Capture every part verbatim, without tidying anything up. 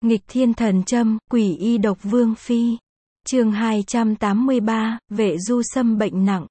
Nghịch thiên thần châm, quỷ y độc vương phi. Chương hai trăm tám mươi ba, Vệ Du Sâm bệnh nặng.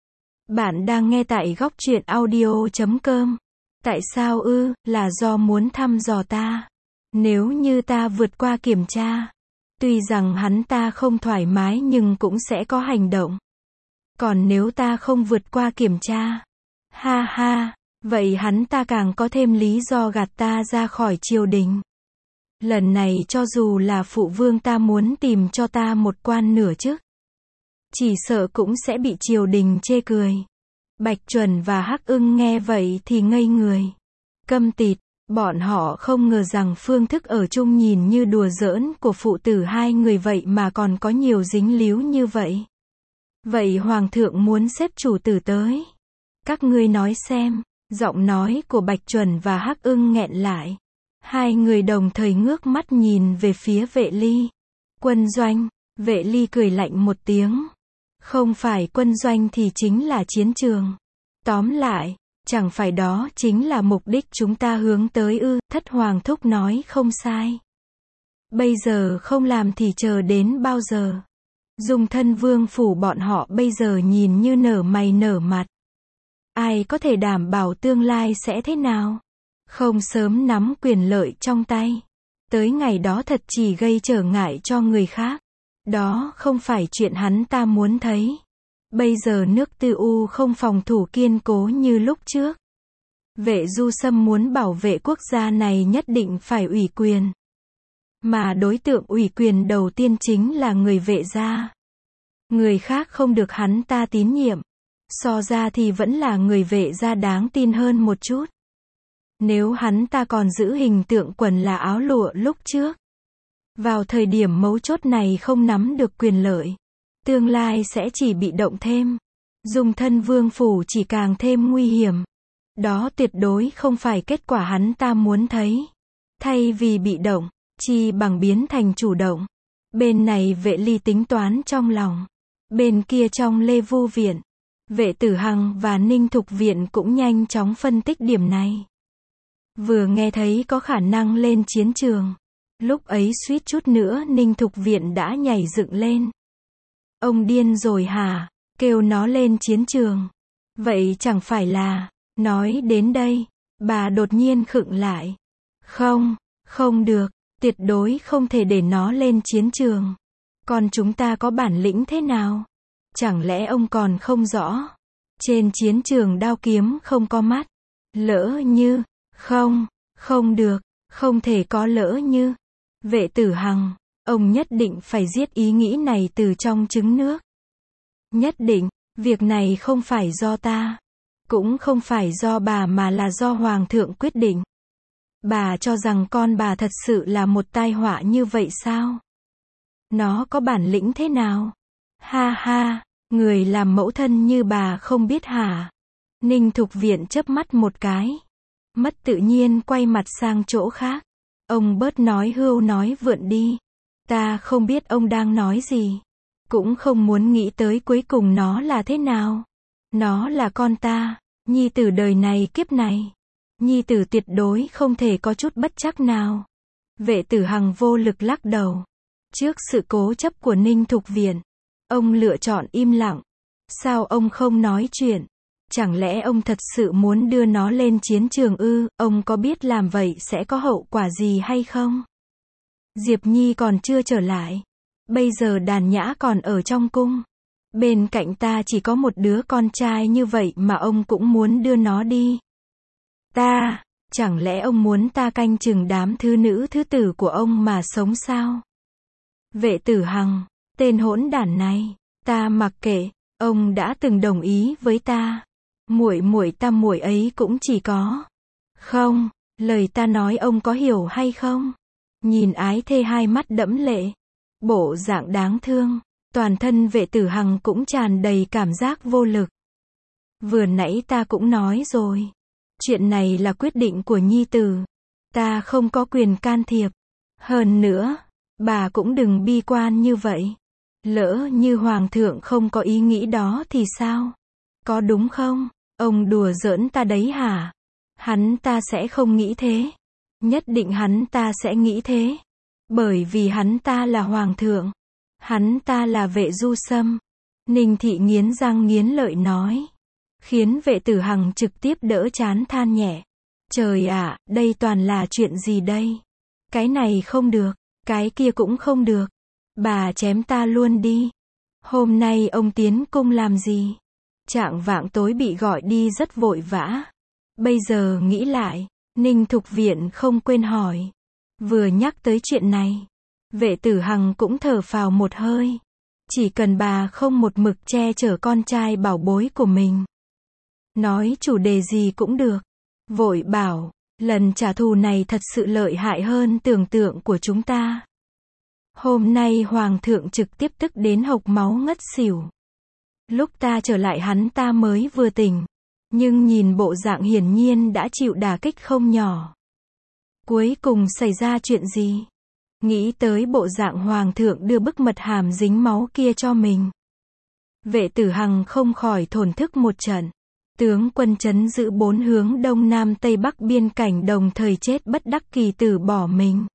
Bạn đang nghe tại góc truyện audio chấm com. Tại sao ư, là do muốn thăm dò ta. Nếu như ta vượt qua kiểm tra. Tuy rằng hắn ta không thoải mái nhưng cũng sẽ có hành động. Còn nếu ta không vượt qua kiểm tra. Ha ha, vậy hắn ta càng có thêm lý do gạt ta ra khỏi triều đình. Lần này cho dù là phụ vương ta muốn tìm cho ta một quan nửa chức, chỉ sợ cũng sẽ bị triều đình chê cười. Bạch Chuẩn và Hắc Ưng nghe vậy thì ngây người. Câm tịt, bọn họ không ngờ rằng phương thức ở chung nhìn như đùa giỡn của phụ tử hai người vậy mà còn có nhiều dính líu như vậy. Vậy Hoàng thượng muốn xếp chủ tử tới. Các ngươi nói xem, giọng nói của Bạch Chuẩn và Hắc Ưng nghẹn lại. Hai người đồng thời ngước mắt nhìn về phía Vệ Ly. Quân doanh, Vệ Ly cười lạnh một tiếng. Không phải quân doanh thì chính là chiến trường. Tóm lại, chẳng phải đó chính là mục đích chúng ta hướng tới ư, Thất Hoàng thúc nói không sai. Bây giờ không làm thì chờ đến bao giờ. Dung Thân vương phủ bọn họ bây giờ nhìn như nở mày nở mặt. Ai có thể đảm bảo tương lai sẽ thế nào? Không sớm nắm quyền lợi trong tay. Tới ngày đó thật chỉ gây trở ngại cho người khác. Đó không phải chuyện hắn ta muốn thấy. Bây giờ nước Tư U không phòng thủ kiên cố như lúc trước. Vệ Du Sâm muốn bảo vệ quốc gia này nhất định phải ủy quyền. Mà đối tượng ủy quyền đầu tiên chính là người Vệ gia. Người khác không được hắn ta tín nhiệm. So ra thì vẫn là người Vệ gia đáng tin hơn một chút. Nếu hắn ta còn giữ hình tượng quần là áo lụa lúc trước. Vào thời điểm mấu chốt này không nắm được quyền lợi. Tương lai sẽ chỉ bị động thêm. Dung Thân vương phủ chỉ càng thêm nguy hiểm. Đó tuyệt đối không phải kết quả hắn ta muốn thấy. Thay vì bị động, chi bằng biến thành chủ động. Bên này Vệ Ly tính toán trong lòng. Bên kia trong Lê Vu viện, Vệ Tử Hằng và Ninh Thục viện cũng nhanh chóng phân tích điểm này. Vừa nghe thấy có khả năng lên chiến trường. Lúc ấy suýt chút nữa Ninh Thục viện đã nhảy dựng lên. Ông điên rồi hả? Kêu nó lên chiến trường. Vậy chẳng phải là... Nói đến đây, bà đột nhiên khựng lại. Không, không được, tuyệt đối không thể để nó lên chiến trường. Còn chúng ta có bản lĩnh thế nào? Chẳng lẽ ông còn không rõ? Trên chiến trường đao kiếm không có mắt. Lỡ như... Không, không được, không thể có lỡ như. Vệ Tử Hằng, ông nhất định phải giết ý nghĩ này từ trong trứng nước. Nhất định, việc này không phải do ta. Cũng không phải do bà mà là do Hoàng thượng quyết định. Bà cho rằng con bà thật sự là một tai họa như vậy sao? Nó có bản lĩnh thế nào? Ha ha, người làm mẫu thân như bà không biết hả? Ninh Thục viện chớp mắt một cái. Mất tự nhiên quay mặt sang chỗ khác. Ông bớt nói hưu nói vượn đi. Ta không biết ông đang nói gì. Cũng không muốn nghĩ tới cuối cùng nó là thế nào. Nó là con ta, nhi tử đời này kiếp này. Nhi tử tuyệt đối không thể có chút bất trắc nào. Vệ Tử Hằng vô lực lắc đầu. Trước sự cố chấp của Ninh Thục viện, ông lựa chọn im lặng. Sao ông không nói chuyện? Chẳng lẽ ông thật sự muốn đưa nó lên chiến trường ư? Ông có biết làm vậy sẽ có hậu quả gì hay không? Diệp Nhi còn chưa trở lại. Bây giờ Đàn Nhã còn ở trong cung. Bên cạnh ta chỉ có một đứa con trai như vậy mà ông cũng muốn đưa nó đi. Ta, chẳng lẽ ông muốn ta canh chừng đám thứ nữ thứ tử của ông mà sống sao? Vệ Tử Hằng, tên hỗn đản này, ta mặc kệ, ông đã từng đồng ý với ta. Muội muội ta muội ấy cũng chỉ có. Không, lời ta nói ông có hiểu hay không? Nhìn ái thê hai mắt đẫm lệ, bộ dạng đáng thương, toàn thân Vệ Tử Hằng cũng tràn đầy cảm giác vô lực. Vừa nãy ta cũng nói rồi, chuyện này là quyết định của nhi tử, ta không có quyền can thiệp. Hơn nữa, bà cũng đừng bi quan như vậy. Lỡ như Hoàng thượng không có ý nghĩ đó thì sao? Có đúng không? Ông đùa giỡn ta đấy hả? Hắn ta sẽ không nghĩ thế. Nhất định hắn ta sẽ nghĩ thế. Bởi vì hắn ta là hoàng thượng. Hắn ta là Vệ Du Sâm. Ninh Thị nghiến răng nghiến lợi nói. Khiến Vệ Tử Hằng trực tiếp đỡ chán than nhẹ. Trời ạ, đây toàn là chuyện gì đây? Cái này không được, cái kia cũng không được. Bà chém ta luôn đi. Hôm nay ông tiến cung làm gì? Chạng vạng tối bị gọi đi rất vội vã. Bây giờ nghĩ lại, Ninh Thục Viện không quên hỏi. Vừa nhắc tới chuyện này, Vệ Tử Hằng cũng thở phào một hơi. Chỉ cần bà không một mực che chở con trai bảo bối của mình. Nói chủ đề gì cũng được. Vội bảo, lần trả thù này thật sự lợi hại hơn tưởng tượng của chúng ta. Hôm nay Hoàng thượng trực tiếp tức đến hộc máu ngất xỉu. Lúc ta trở lại hắn ta mới vừa tỉnh. Nhưng nhìn bộ dạng hiển nhiên đã chịu đả kích không nhỏ. Cuối cùng xảy ra chuyện gì? Nghĩ tới bộ dạng Hoàng thượng đưa bức mật hàm dính máu kia cho mình. Vệ Tử Hằng không khỏi thổn thức một trận. Tướng quân trấn giữ bốn hướng đông nam tây bắc biên cảnh đồng thời chết bất đắc kỳ tử bỏ mình.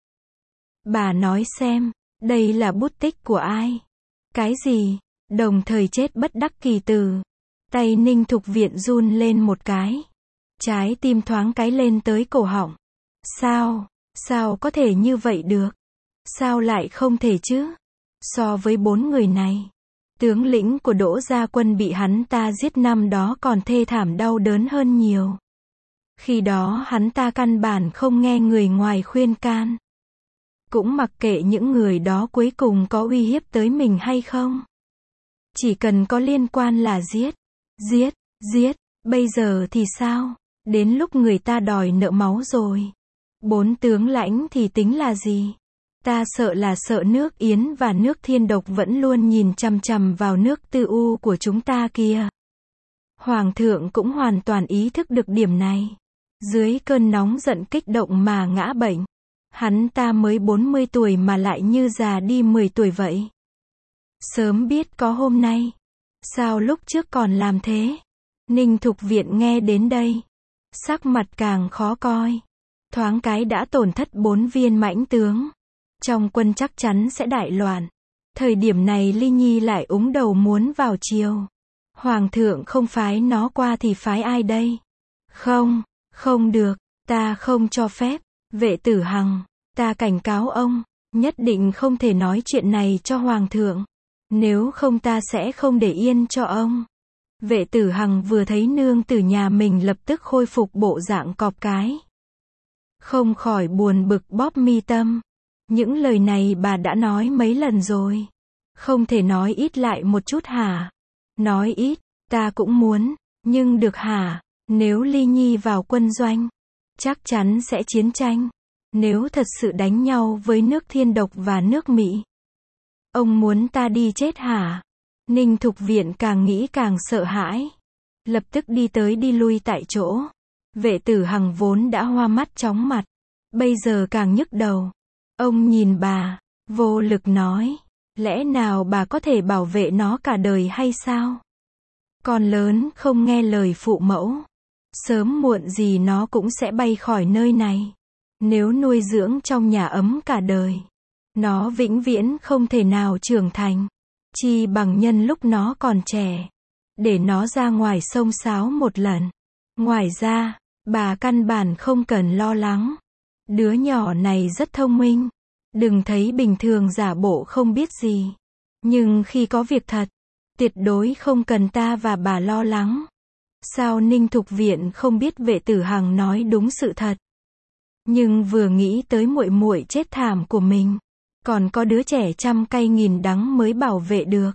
Bà nói xem, đây là bút tích của ai? Cái gì? Đồng thời chết bất đắc kỳ tử. Tay Ninh Thục Viện run lên một cái. Trái tim thoáng cái lên tới cổ họng. Sao? Sao có thể như vậy được? Sao lại không thể chứ? So với bốn người này, tướng lĩnh của Đỗ Gia Quân bị hắn ta giết năm đó còn thê thảm đau đớn hơn nhiều. Khi đó hắn ta căn bản không nghe người ngoài khuyên can. Cũng mặc kệ những người đó cuối cùng có uy hiếp tới mình hay không. Chỉ cần có liên quan là giết, giết, giết. Bây giờ thì sao? Đến lúc người ta đòi nợ máu rồi. Bốn tướng lãnh thì tính là gì? Ta sợ là sợ nước Yến và nước Thiên Độc vẫn luôn nhìn chằm chằm vào nước Tư U của chúng ta kia. Hoàng thượng cũng hoàn toàn ý thức được điểm này. Dưới cơn nóng giận kích động mà ngã bệnh. Hắn ta mới bốn mươi tuổi mà lại như già đi mười tuổi vậy. Sớm biết có hôm nay. Sao lúc trước còn làm thế? Ninh Thục Viện nghe đến đây. Sắc mặt càng khó coi. Thoáng cái đã tổn thất bốn viên mãnh tướng. Trong quân chắc chắn sẽ đại loạn. Thời điểm này Ly Nhi lại úng đầu muốn vào triều. Hoàng thượng không phái nó qua thì phái ai đây? Không, không được, ta không cho phép. Vệ Tử Hằng, ta cảnh cáo ông, nhất định không thể nói chuyện này cho Hoàng thượng. Nếu không ta sẽ không để yên cho ông. Vệ Tử Hằng vừa thấy nương tử nhà mình lập tức khôi phục bộ dạng cọp cái. Không khỏi buồn bực bóp mi tâm. Những lời này bà đã nói mấy lần rồi. Không thể nói ít lại một chút hả? Nói ít, ta cũng muốn, nhưng được hả? Nếu Ly Nhi vào quân doanh, chắc chắn sẽ chiến tranh. Nếu thật sự đánh nhau với nước Thiên Độc và nước Mỹ, ông muốn ta đi chết hả? Ninh Thục Viện càng nghĩ càng sợ hãi. Lập tức đi tới đi lui tại chỗ. Vệ Tử Hằng vốn đã hoa mắt chóng mặt. Bây giờ càng nhức đầu. Ông nhìn bà, vô lực nói. Lẽ nào bà có thể bảo vệ nó cả đời hay sao? Con lớn không nghe lời phụ mẫu. Sớm muộn gì nó cũng sẽ bay khỏi nơi này. Nếu nuôi dưỡng trong nhà ấm cả đời, nó vĩnh viễn không thể nào trưởng thành. Chi bằng nhân lúc nó còn trẻ, để nó ra ngoài xông xáo một lần. Ngoài ra, bà căn bản không cần lo lắng. Đứa nhỏ này rất thông minh. Đừng thấy bình thường giả bộ không biết gì. Nhưng khi có việc thật, tuyệt đối không cần ta và bà lo lắng. Sao Ninh Thục Viện không biết Vệ Tử Hằng nói đúng sự thật? Nhưng vừa nghĩ tới muội muội chết thảm của mình, còn có đứa trẻ trăm cay nghìn đắng mới bảo vệ được.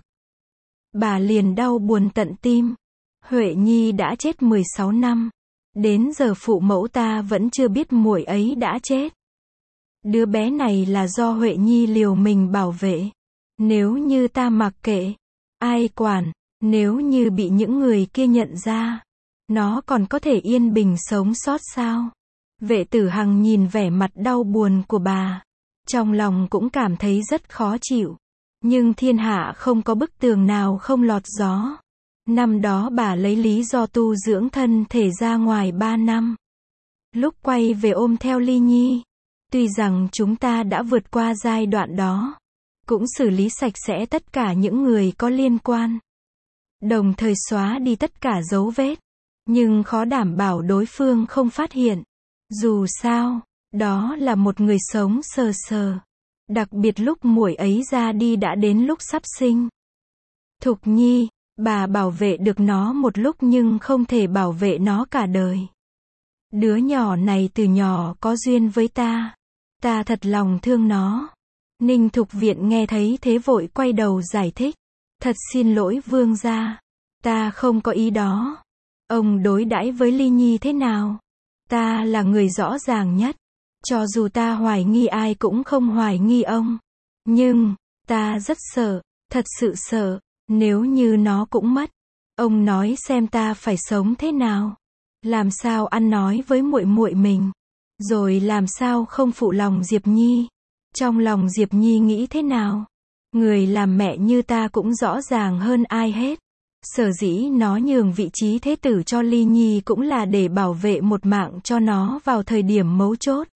Bà liền đau buồn tận tim. Huệ Nhi đã chết mười sáu năm. Đến giờ phụ mẫu ta vẫn chưa biết muội ấy đã chết. Đứa bé này là do Huệ Nhi liều mình bảo vệ. Nếu như ta mặc kệ, ai quản? Nếu như bị những người kia nhận ra, nó còn có thể yên bình sống sót sao? Vệ Tử Hằng nhìn vẻ mặt đau buồn của bà, trong lòng cũng cảm thấy rất khó chịu. Nhưng thiên hạ không có bức tường nào không lọt gió. Năm đó bà lấy lý do tu dưỡng thân thể ra ngoài ba năm. Lúc quay về ôm theo Ly Nhi, Tuy rằng chúng ta đã vượt qua giai đoạn đó, cũng xử lý sạch sẽ tất cả những người có liên quan, đồng thời xóa đi tất cả dấu vết, nhưng khó đảm bảo đối phương không phát hiện. Dù sao, đó là một người sống sờ sờ. Đặc biệt lúc muội ấy ra đi đã đến lúc sắp sinh. Thục Nhi, bà bảo vệ được nó một lúc nhưng không thể bảo vệ nó cả đời. Đứa nhỏ này từ nhỏ có duyên với ta. Ta thật lòng thương nó. Ninh Thục Viện nghe thấy thế vội quay đầu giải thích. Thật xin lỗi vương gia. Ta không có ý đó. Ông đối đãi với Ly Nhi thế nào? Ta là người rõ ràng nhất. Cho dù ta hoài nghi ai cũng không hoài nghi ông. Nhưng, ta rất sợ, thật sự sợ, nếu như nó cũng mất. Ông nói xem ta phải sống thế nào? Làm sao ăn nói với muội muội mình? Rồi làm sao không phụ lòng Diệp Nhi? Trong lòng Diệp Nhi nghĩ thế nào? Người làm mẹ như ta cũng rõ ràng hơn ai hết. Sở dĩ nó nhường vị trí thế tử cho Ly Nhi cũng là để bảo vệ một mạng cho nó vào thời điểm mấu chốt.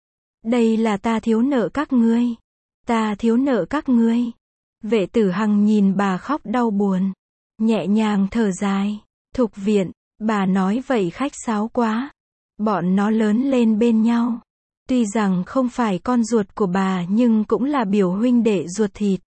Đây là ta thiếu nợ các ngươi. Ta thiếu nợ các ngươi. Vệ Tử Hằng nhìn bà khóc đau buồn. Nhẹ nhàng thở dài. Thục Viện, bà nói vậy khách sáo quá. Bọn nó lớn lên bên nhau. Tuy rằng không phải con ruột của bà nhưng cũng là biểu huynh đệ ruột thịt.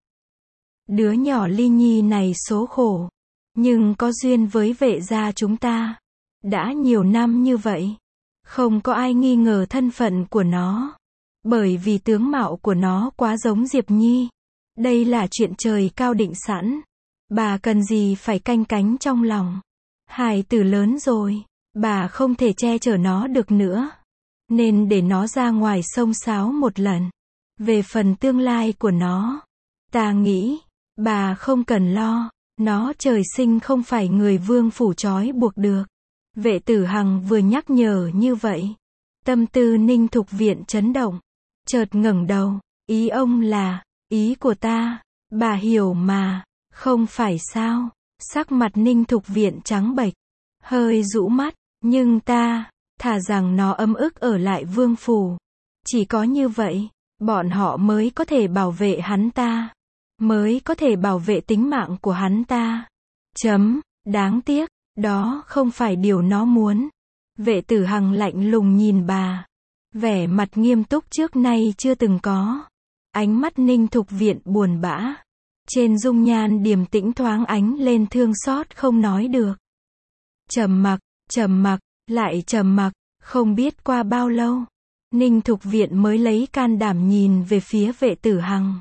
Đứa nhỏ Ly Nhi này số khổ. Nhưng có duyên với vệ gia chúng ta. Đã nhiều năm như vậy. Không có ai nghi ngờ thân phận của nó. Bởi vì tướng mạo của nó quá giống Diệp Nhi. Đây là chuyện trời cao định sẵn. Bà cần gì phải canh cánh trong lòng. Hài tử lớn rồi. Bà không thể che chở nó được nữa. Nên để nó ra ngoài xông xáo một lần. Về phần tương lai của nó. Ta nghĩ, bà không cần lo. Nó trời sinh không phải người vương phủ trói buộc được. Vệ Tử Hằng vừa nhắc nhở như vậy. Tâm tư Ninh Thục Viện chấn động. Chợt ngẩng đầu. Ý ông là, ý của ta. Bà hiểu mà. Không phải sao. Sắc mặt Ninh Thục Viện trắng bệch. Hơi rũ mắt. Nhưng ta, thà rằng nó ấm ức ở lại vương phủ. Chỉ có như vậy, bọn họ mới có thể bảo vệ hắn ta. Mới có thể bảo vệ tính mạng của hắn ta. Chấm, đáng tiếc, đó không phải điều nó muốn. Vệ Tử Hằng lạnh lùng nhìn bà. Vẻ mặt nghiêm túc trước nay chưa từng có. Ánh mắt Ninh Thục Viện buồn bã. Trên dung nhan điềm tĩnh thoáng ánh lên thương xót không nói được. Trầm mặc, trầm mặc, lại trầm mặc, không biết qua bao lâu. Ninh Thục Viện mới lấy can đảm nhìn về phía Vệ Tử Hằng.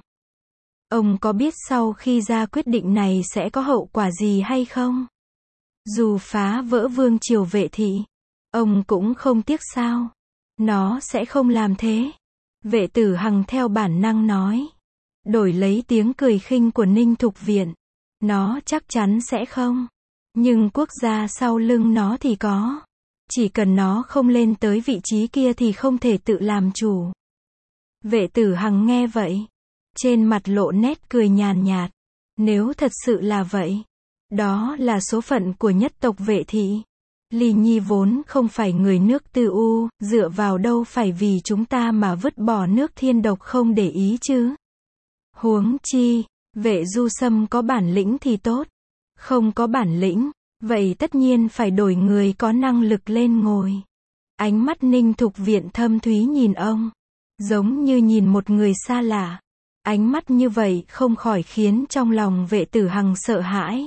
Ông có biết sau khi ra quyết định này sẽ có hậu quả gì hay không? Dù phá vỡ vương triều Vệ thị, ông cũng không tiếc sao? Nó sẽ không làm thế. Vệ Tử Hằng theo bản năng nói. Đổi lấy tiếng cười khinh của Ninh Thục Viện. Nó chắc chắn sẽ không. Nhưng quốc gia sau lưng nó thì có. Chỉ cần nó không lên tới vị trí kia thì không thể tự làm chủ. Vệ Tử Hằng nghe vậy. Trên mặt lộ nét cười nhàn nhạt. Nếu thật sự là vậy. Đó là số phận của nhất tộc Vệ thị. Ly Nhi vốn không phải người nước Tư U, dựa vào đâu phải vì chúng ta mà vứt bỏ nước thiên độc không để ý chứ. Huống chi, Vệ Du Sâm có bản lĩnh thì tốt. Không có bản lĩnh, vậy tất nhiên phải đổi người có năng lực lên ngồi. Ánh mắt Ninh Thục Viện thâm thúy nhìn ông. Giống như nhìn một người xa lạ. Ánh mắt như vậy không khỏi khiến trong lòng Vệ Tử Hằng sợ hãi.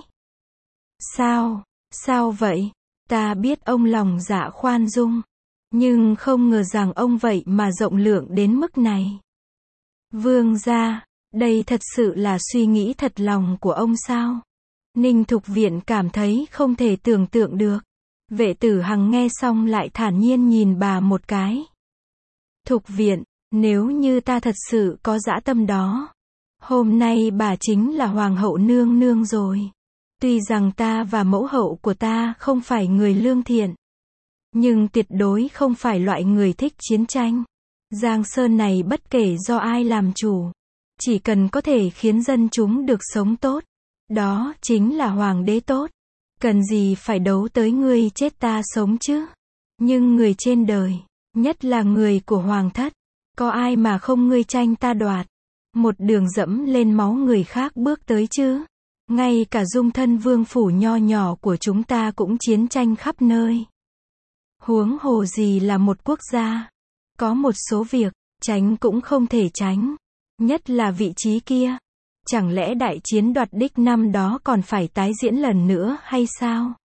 Sao? Sao vậy? Ta biết ông lòng dạ khoan dung. Nhưng không ngờ rằng ông vậy mà rộng lượng đến mức này. Vương gia, đây thật sự là suy nghĩ thật lòng của ông sao? Ninh Thục Viện cảm thấy không thể tưởng tượng được. Vệ Tử Hằng nghe xong lại thản nhiên nhìn bà một cái. Thục Viện, nếu như ta thật sự có dã tâm đó, hôm nay bà chính là Hoàng hậu nương nương rồi. Tuy rằng ta và mẫu hậu của ta không phải người lương thiện, nhưng tuyệt đối không phải loại người thích chiến tranh. Giang Sơn này bất kể do ai làm chủ, chỉ cần có thể khiến dân chúng được sống tốt, đó chính là hoàng đế tốt. Cần gì phải đấu tới ngươi chết ta sống chứ? Nhưng người trên đời, nhất là người của hoàng thất, Có ai mà không ngươi tranh ta đoạt, một đường dẫm lên máu người khác bước tới chứ? Ngay cả dung thân vương phủ nho nhỏ của chúng ta cũng chiến tranh khắp nơi. Huống hồ gì là một quốc gia. Có một số việc, tránh cũng không thể tránh. Nhất là vị trí kia. Chẳng lẽ đại chiến đoạt đích năm đó còn phải tái diễn lần nữa hay sao?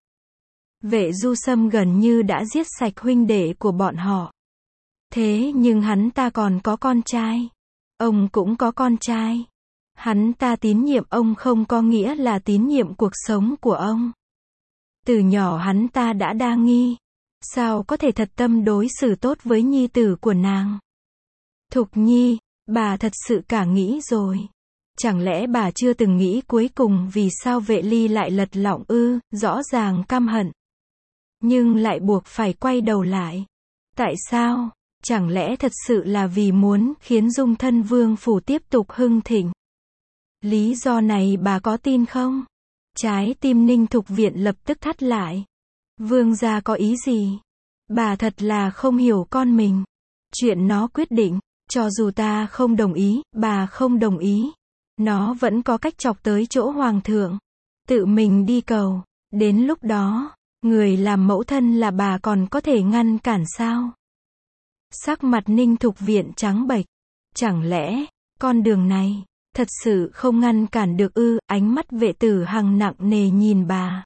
Vệ Du Sâm gần như đã giết sạch huynh đệ của bọn họ. Thế nhưng hắn ta còn có con trai. Ông cũng có con trai. Hắn ta tín nhiệm ông không có nghĩa là tín nhiệm cuộc sống của ông. Từ nhỏ hắn ta đã đa nghi. Sao có thể thật tâm đối xử tốt với nhi tử của nàng? Thục Nhi, bà thật sự cả nghĩ rồi. Chẳng lẽ bà chưa từng nghĩ cuối cùng vì sao Vệ Ly lại lật lọng ư, rõ ràng căm hận. Nhưng lại buộc phải quay đầu lại. Tại sao? Chẳng lẽ thật sự là vì muốn khiến dung thân vương phủ tiếp tục hưng thịnh? Lý do này bà có tin không? Trái tim Ninh Thục Viện lập tức thắt lại. Vương gia có ý gì? Bà thật là không hiểu con mình. Chuyện nó quyết định, cho dù ta không đồng ý, bà không đồng ý. Nó vẫn có cách chọc tới chỗ hoàng thượng. Tự mình đi cầu. Đến lúc đó, người làm mẫu thân là bà còn có thể ngăn cản sao? Sắc mặt Ninh Thục Viện trắng bệch. Chẳng lẽ, con đường này, thật sự không ngăn cản được ư? Ánh mắt Vệ Tử Hằng nặng nề nhìn bà.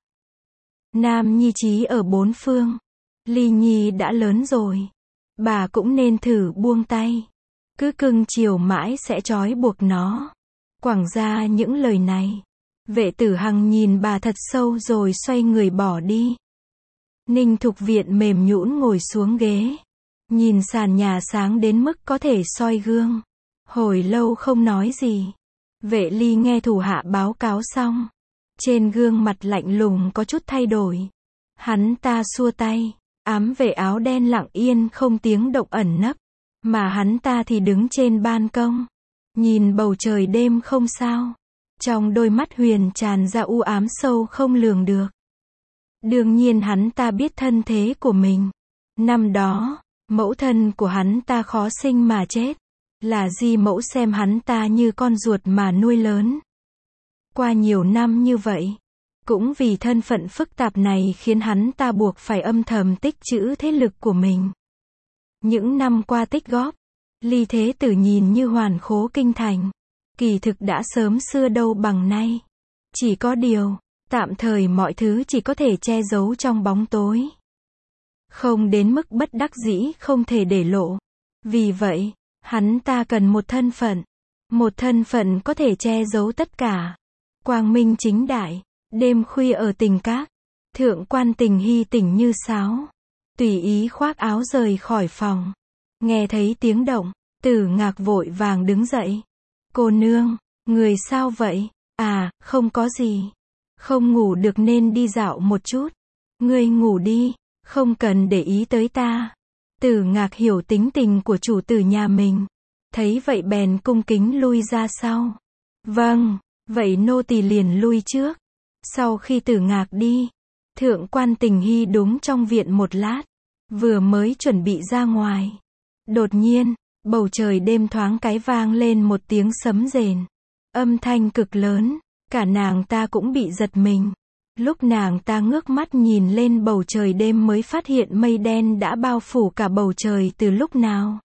Nam nhi trí ở bốn phương. Ly nhi đã lớn rồi. Bà cũng nên thử buông tay. Cứ cưng chiều mãi sẽ trói buộc nó. Quẳng ra những lời này. Vệ Tử Hằng nhìn bà thật sâu rồi xoay người bỏ đi. Ninh Thục Viện mềm nhũn ngồi xuống ghế. Nhìn sàn nhà sáng đến mức có thể soi gương. Hồi lâu không nói gì. Vệ Ly nghe thủ hạ báo cáo xong. Trên gương mặt lạnh lùng có chút thay đổi. Hắn ta xua tay. Ám vệ áo đen lặng yên không tiếng động ẩn nấp. Mà hắn ta thì đứng trên ban công. Nhìn bầu trời đêm không sao. Trong đôi mắt huyền tràn ra u ám sâu không lường được. Đương nhiên hắn ta biết thân thế của mình. Năm đó, mẫu thân của hắn ta khó sinh mà chết. Là Di mẫu xem hắn ta như con ruột mà nuôi lớn. Qua nhiều năm như vậy, cũng vì thân phận phức tạp này khiến hắn ta buộc phải âm thầm tích trữ thế lực của mình. Những năm qua tích góp, Ly Thế Tử nhìn như hoàn khố kinh thành. Kỳ thực đã sớm xưa đâu bằng nay. Chỉ có điều, tạm thời mọi thứ chỉ có thể che giấu trong bóng tối. Không đến mức bất đắc dĩ không thể để lộ. Vì vậy, hắn ta cần một thân phận. Một thân phận có thể che giấu tất cả. Quang minh chính đại. Đêm khuya ở Tình Các. Thượng quan Tình Hy tỉnh như sáo. Tùy ý khoác áo rời khỏi phòng. Nghe thấy tiếng động, Tử Ngạc vội vàng đứng dậy. Cô nương, người sao vậy? À, không có gì. Không ngủ được nên đi dạo một chút. Ngươi ngủ đi, không cần để ý tới ta. Tử Ngạc hiểu tính tình của chủ tử nhà mình. Thấy vậy bèn cung kính lui ra sau. Vâng, vậy nô tỳ liền lui trước. Sau khi Tử Ngạc đi, Thượng quan Tình Hy đúng trong viện một lát. Vừa mới chuẩn bị ra ngoài. Đột nhiên, bầu trời đêm thoáng cái vang lên một tiếng sấm rền. Âm thanh cực lớn, cả nàng ta cũng bị giật mình. Lúc nàng ta ngước mắt nhìn lên bầu trời đêm mới phát hiện mây đen đã bao phủ cả bầu trời từ lúc nào.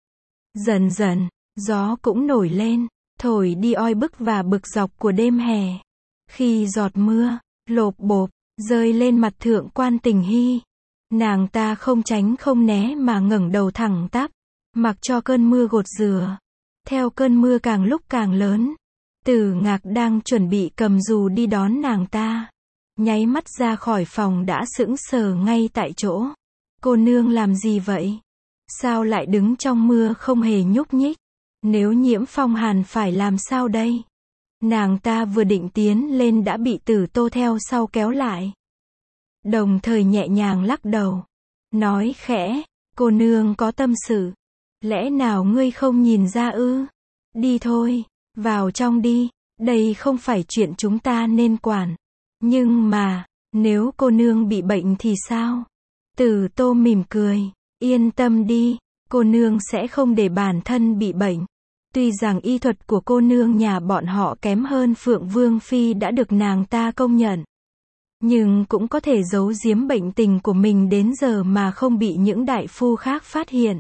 Dần dần, gió cũng nổi lên, thổi đi oi bức và bực dọc của đêm hè. Khi giọt mưa, lộp bộp, rơi lên mặt Thượng quan Tình Hy. Nàng ta không tránh không né mà ngẩng đầu thẳng tắp, mặc cho cơn mưa gột rửa. Theo cơn mưa càng lúc càng lớn, Tử Ngạc đang chuẩn bị cầm dù đi đón nàng ta. Nháy mắt ra khỏi phòng đã sững sờ ngay tại chỗ. Cô nương làm gì vậy? Sao lại đứng trong mưa không hề nhúc nhích? Nếu nhiễm phong hàn phải làm sao đây? Nàng ta vừa định tiến lên đã bị Tử Tô theo sau kéo lại. Đồng thời nhẹ nhàng lắc đầu. Nói khẽ, cô nương có tâm sự. Lẽ nào ngươi không nhìn ra ư? Đi thôi, vào trong đi, đây không phải chuyện chúng ta nên quản. Nhưng mà, nếu cô nương bị bệnh thì sao? Tử Tô mỉm cười, yên tâm đi, cô nương sẽ không để bản thân bị bệnh. Tuy rằng y thuật của cô nương nhà bọn họ kém hơn Phượng Vương Phi đã được nàng ta công nhận. Nhưng cũng có thể giấu giếm bệnh tình của mình đến giờ mà không bị những đại phu khác phát hiện.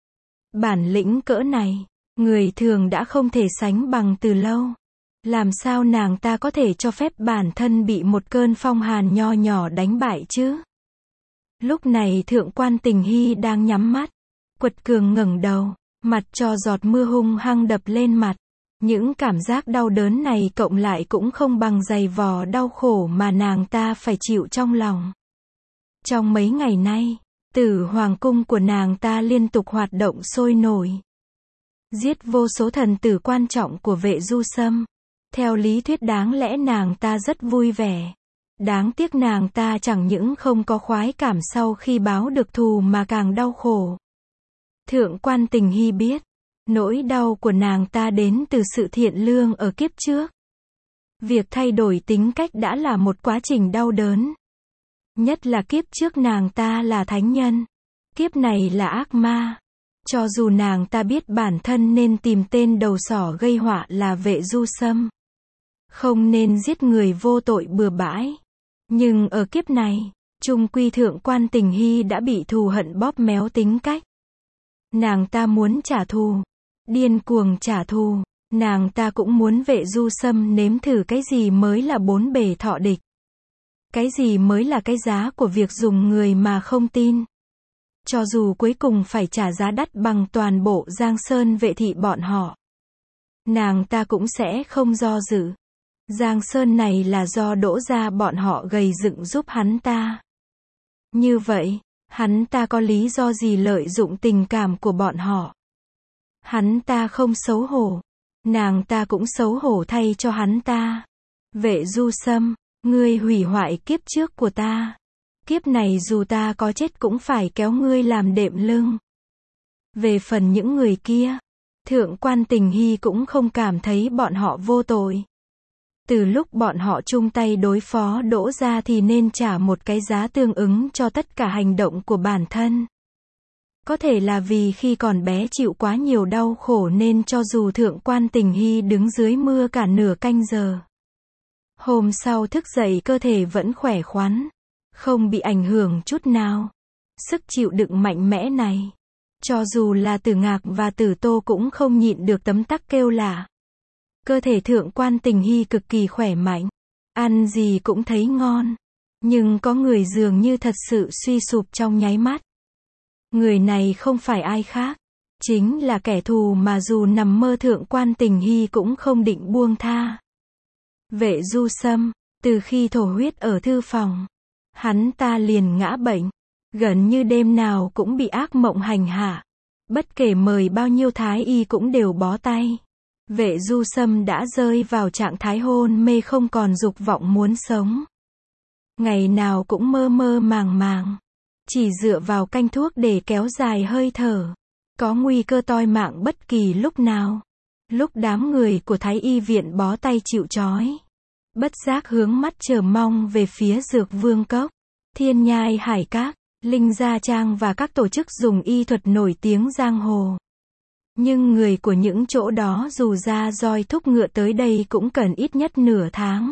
Bản lĩnh cỡ này, người thường đã không thể sánh bằng từ lâu. Làm sao nàng ta có thể cho phép bản thân bị một cơn phong hàn nho nhỏ đánh bại chứ? Lúc này Thượng quan Tình Hy đang nhắm mắt, quật cường ngẩng đầu, mặt cho giọt mưa hung hăng đập lên mặt. Những cảm giác đau đớn này cộng lại cũng không bằng dày vò đau khổ mà nàng ta phải chịu trong lòng. Trong mấy ngày nay, Tử hoàng cung của nàng ta liên tục hoạt động sôi nổi. Giết vô số thần tử quan trọng của Vệ Du Sâm. Theo lý thuyết đáng lẽ nàng ta rất vui vẻ. Đáng tiếc nàng ta chẳng những không có khoái cảm sau khi báo được thù mà càng đau khổ. Thượng quan Tình Hy biết, nỗi đau của nàng ta đến từ sự thiện lương ở kiếp trước. Việc thay đổi tính cách đã là một quá trình đau đớn. Nhất là kiếp trước nàng ta là thánh nhân, kiếp này là ác ma. Cho dù nàng ta biết bản thân nên tìm tên đầu sỏ gây họa là Vệ Du Sâm, không nên giết người vô tội bừa bãi. Nhưng ở kiếp này, chung quy Thượng quan Tình Hy đã bị thù hận bóp méo tính cách. Nàng ta muốn trả thù, điên cuồng trả thù. Nàng ta cũng muốn Vệ Du Sâm nếm thử cái gì mới là bốn bề thọ địch. Cái gì mới là cái giá của việc dùng người mà không tin. Cho dù cuối cùng phải trả giá đắt bằng toàn bộ Giang Sơn Vệ thị bọn họ, nàng ta cũng sẽ không do dự. Giang Sơn này là do Đỗ gia bọn họ gầy dựng giúp hắn ta. Như vậy, hắn ta có lý do gì lợi dụng tình cảm của bọn họ? Hắn ta không xấu hổ, nàng ta cũng xấu hổ thay cho hắn ta. Vệ Du Sâm, ngươi hủy hoại kiếp trước của ta. Kiếp này dù ta có chết cũng phải kéo ngươi làm đệm lưng. Về phần những người kia, Thượng quan Tình Hy cũng không cảm thấy bọn họ vô tội. Từ lúc bọn họ chung tay đối phó Đỗ gia thì nên trả một cái giá tương ứng cho tất cả hành động của bản thân. Có thể là vì khi còn bé chịu quá nhiều đau khổ nên cho dù Thượng quan Tình Hy đứng dưới mưa cả nửa canh giờ, hôm sau thức dậy cơ thể vẫn khỏe khoắn, không bị ảnh hưởng chút nào. Sức chịu đựng mạnh mẽ này, cho dù là Tử Ngạc và Tử Tô cũng không nhịn được tấm tắc kêu là. Cơ thể Thượng quan Tình Hy cực kỳ khỏe mạnh, ăn gì cũng thấy ngon. Nhưng có người dường như thật sự suy sụp trong nháy mắt. Người này không phải ai khác, chính là kẻ thù mà dù nằm mơ Thượng quan Tình Hy cũng không định buông tha. Vệ Du Sâm, từ khi thổ huyết ở thư phòng, hắn ta liền ngã bệnh, gần như đêm nào cũng bị ác mộng hành hạ. Bất kể mời bao nhiêu thái y cũng đều bó tay. Vệ Du Sâm đã rơi vào trạng thái hôn mê không còn dục vọng muốn sống. Ngày nào cũng mơ mơ màng màng, chỉ dựa vào canh thuốc để kéo dài hơi thở, có nguy cơ toi mạng bất kỳ lúc nào. Lúc đám người của Thái y viện bó tay chịu trói, bất giác hướng mắt chờ mong về phía Dược Vương Cốc, Thiên Nhai Hải Các, Linh Gia Trang và các tổ chức dùng y thuật nổi tiếng giang hồ. Nhưng người của những chỗ đó dù ra roi thúc ngựa tới đây cũng cần ít nhất nửa tháng.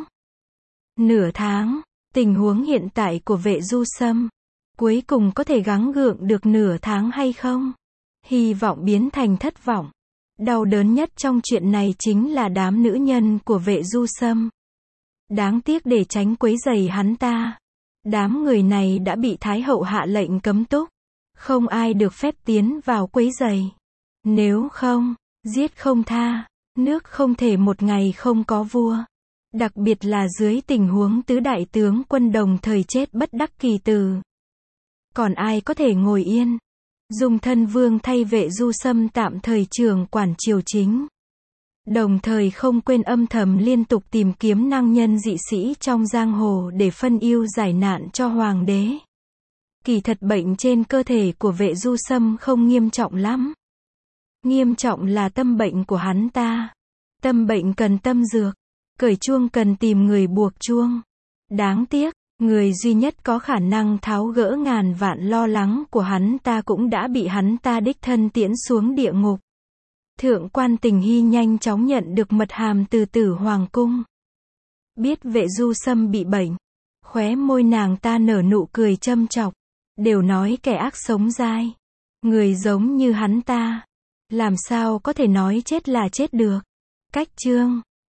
Nửa tháng, tình huống hiện tại của Vệ Du Sâm, cuối cùng có thể gắng gượng được nửa tháng hay không? Hy vọng biến thành thất vọng. Đau đớn nhất trong chuyện này chính là đám nữ nhân của Vệ Du Sâm. Đáng tiếc để tránh quấy rầy hắn ta, đám người này đã bị Thái hậu hạ lệnh cấm túc, không ai được phép tiến vào quấy rầy. Nếu không, giết không tha, nước không thể một ngày không có vua. Đặc biệt là dưới tình huống tứ đại tướng quân đồng thời chết bất đắc kỳ tử. Còn ai có thể ngồi yên? Dung Thân Vương thay Vệ Du Sâm tạm thời trưởng quản triều chính. Đồng thời không quên âm thầm liên tục tìm kiếm năng nhân dị sĩ trong giang hồ để phân ưu giải nạn cho hoàng đế. Kỳ thật bệnh trên cơ thể của Vệ Du Sâm không nghiêm trọng lắm. Nghiêm trọng là tâm bệnh của hắn ta. Tâm bệnh cần tâm dược, cởi chuông cần tìm người buộc chuông. Đáng tiếc, Người duy nhất có khả năng tháo gỡ ngàn vạn lo lắng của hắn ta cũng đã bị hắn ta đích thân tiễn xuống địa ngục. Thượng quan Tình Hy nhanh chóng nhận được mật hàm từ Tử Hoàng cung. Biết Vệ Du Sâm bị bệnh, khóe môi nàng ta nở nụ cười châm chọc. Đều nói kẻ ác sống dai. Người giống như hắn ta, làm sao có thể nói chết là chết được. Cách chương